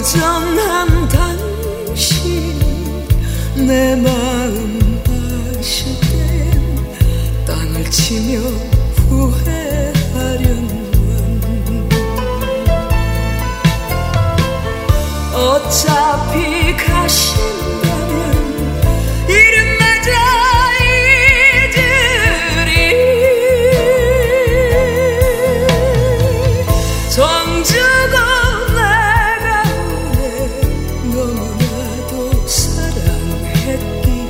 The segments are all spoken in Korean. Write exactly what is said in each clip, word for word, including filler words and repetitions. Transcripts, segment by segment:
무정한 당신 내 마음 아실 땐 땅을 치며 후회하련만 어차피 가신다면 이름마저 잊으리 정주고 내가 오네 너무나도 사랑했기에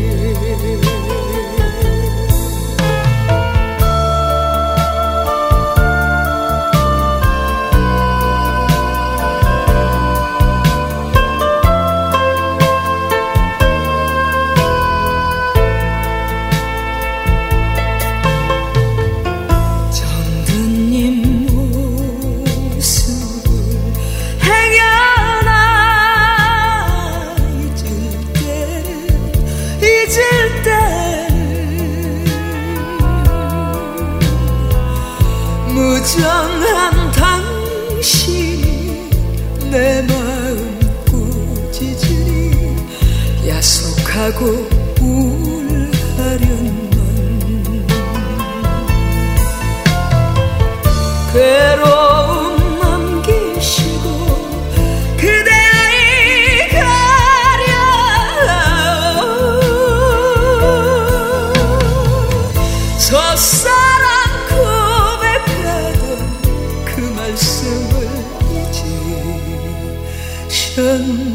무정한 당신이 내 마음 꾸짖으리 야속하고 우울하련만 괴로움 남기시고 그대의 가려 첫사랑 그 말씀을 잊으셨네